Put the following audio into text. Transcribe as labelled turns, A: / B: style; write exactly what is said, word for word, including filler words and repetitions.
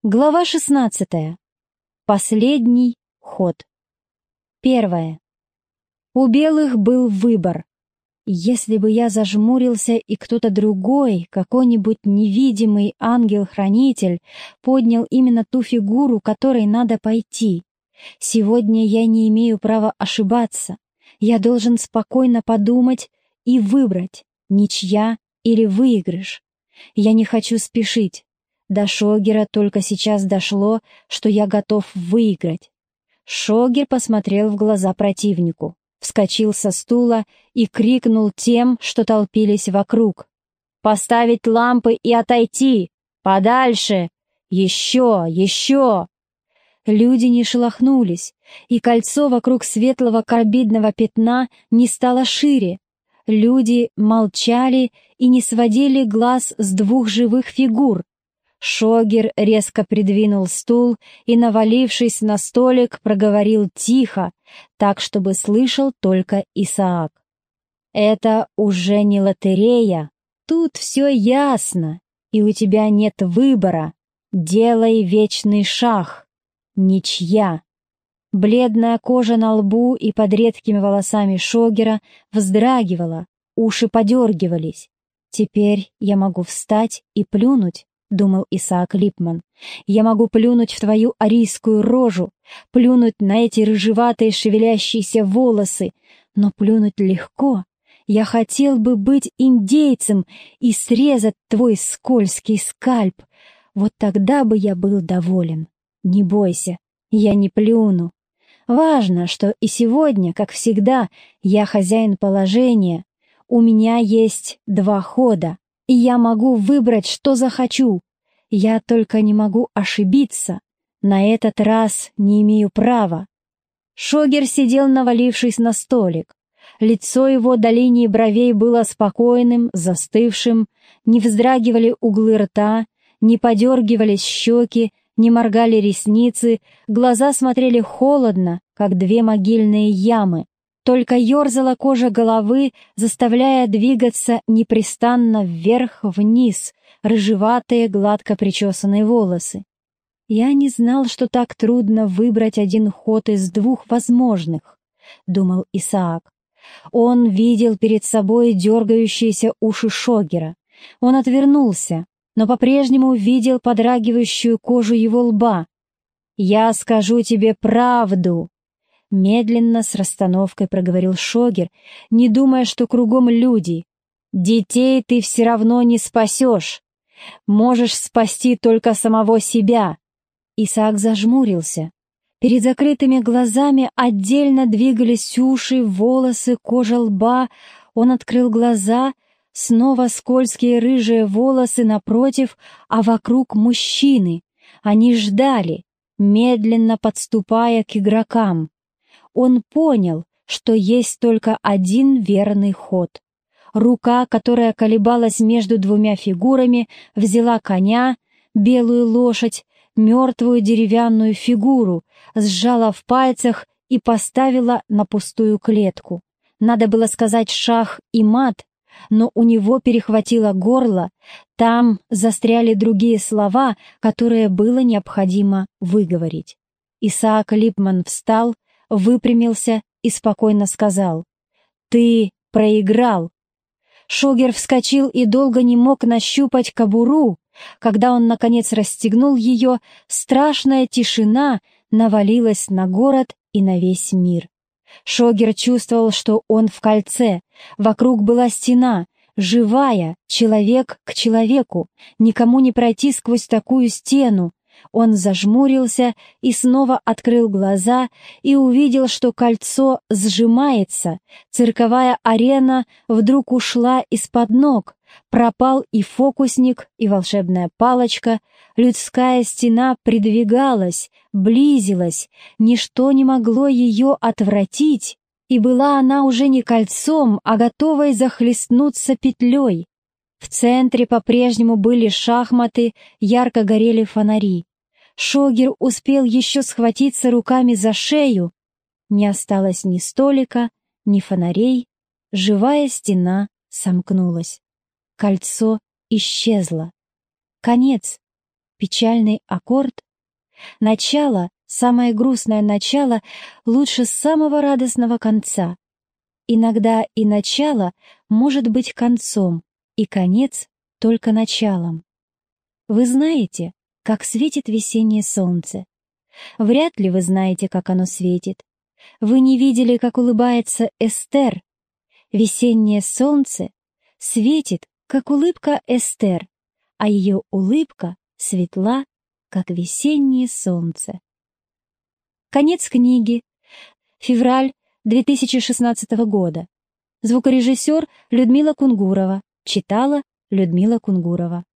A: Глава шестнадцатая. Последний ход. Первое. У белых был выбор. Если бы я зажмурился, и кто-то другой, какой-нибудь невидимый ангел-хранитель, поднял именно ту фигуру, которой надо пойти. Сегодня я не имею права ошибаться. Я должен спокойно подумать и выбрать, ничья или выигрыш. Я не хочу спешить. До Шогера только сейчас дошло, что я готов выиграть. Шогер посмотрел в глаза противнику, вскочил со стула и крикнул тем, что толпились вокруг: «Поставить лампы и отойти! Подальше! Еще! Еще!» Люди не шелохнулись, и кольцо вокруг светлого карбидного пятна не стало шире. Люди молчали и не сводили глаз с двух живых фигур. Шогер резко придвинул стул и, навалившись на столик, проговорил тихо, так, чтобы слышал только Исаак. «Это уже не лотерея. Тут все ясно, и у тебя нет выбора. Делай вечный шах. Ничья». Бледная кожа на лбу и под редкими волосами Шогера вздрагивала, уши подергивались. «Теперь я могу встать и плюнуть», — думал Исаак Липман. «Я могу плюнуть в твою арийскую рожу, плюнуть на эти рыжеватые шевелящиеся волосы, но плюнуть легко. Я хотел бы быть индейцем и срезать твой скользкий скальп. Вот тогда бы я был доволен. Не бойся, я не плюну. Важно, что и сегодня, как всегда, я хозяин положения. У меня есть два хода, и я могу выбрать, что захочу. Я только не могу ошибиться. На этот раз не имею права». Шогер сидел, навалившись на столик. Лицо его до линии бровей было спокойным, застывшим, не вздрагивали углы рта, не подергивались щеки, не моргали ресницы, глаза смотрели холодно, как две могильные ямы. Только ерзала кожа головы, заставляя двигаться непрестанно вверх-вниз рыжеватые гладко причесанные волосы. «Я не знал, что так трудно выбрать один ход из двух возможных», — думал Исаак. Он видел перед собой дергающиеся уши Шогера. Он отвернулся, но по-прежнему видел подрагивающую кожу его лба. «Я скажу тебе правду», — медленно с расстановкой проговорил Шогер, не думая, что кругом люди. «Детей ты все равно не спасешь. Можешь спасти только самого себя». Исаак зажмурился. Перед закрытыми глазами отдельно двигались уши, волосы, кожа лба. Он открыл глаза, снова скользкие рыжие волосы напротив, а вокруг мужчины. Они ждали, медленно подступая к игрокам. Он понял, что есть только один верный ход. Рука, которая колебалась между двумя фигурами, взяла коня, белую лошадь, мертвую деревянную фигуру, сжала в пальцах и поставила на пустую клетку. Надо было сказать шах и мат, но у него перехватило горло, там застряли другие слова, которые было необходимо выговорить. Исаак Липман встал, выпрямился и спокойно сказал: «Ты проиграл». Шогер вскочил и долго не мог нащупать кобуру. Когда он, наконец, расстегнул ее, страшная тишина навалилась на город и на весь мир. Шогер чувствовал, что он в кольце. Вокруг была стена, живая, человек к человеку. Никому не пройти сквозь такую стену. Он зажмурился и снова открыл глаза и увидел, что кольцо сжимается. Цирковая арена вдруг ушла из-под ног. Пропал и фокусник, и волшебная палочка. Людская стена придвигалась, близилась. Ничто не могло ее отвратить. И была она уже не кольцом, а готовой захлестнуться петлей. В центре по-прежнему были шахматы, ярко горели фонари. Шогер успел еще схватиться руками за шею. Не осталось ни столика, ни фонарей. Живая стена сомкнулась. Кольцо исчезло. Конец. печальный аккорд? Начало, самое грустное начало, лучше самого радостного конца. Иногда и начало может быть концом, и конец только началом. Вы знаете, как светит весеннее солнце? Вряд ли вы знаете, как оно светит. Вы не видели, как улыбается Эстер. Весеннее солнце светит, как улыбка Эстер, а ее улыбка светла, как весеннее солнце. Конец книги. Февраль две тысячи шестнадцатого года. Звукорежиссер Людмила Кунгурова. Читала Людмила Кунгурова.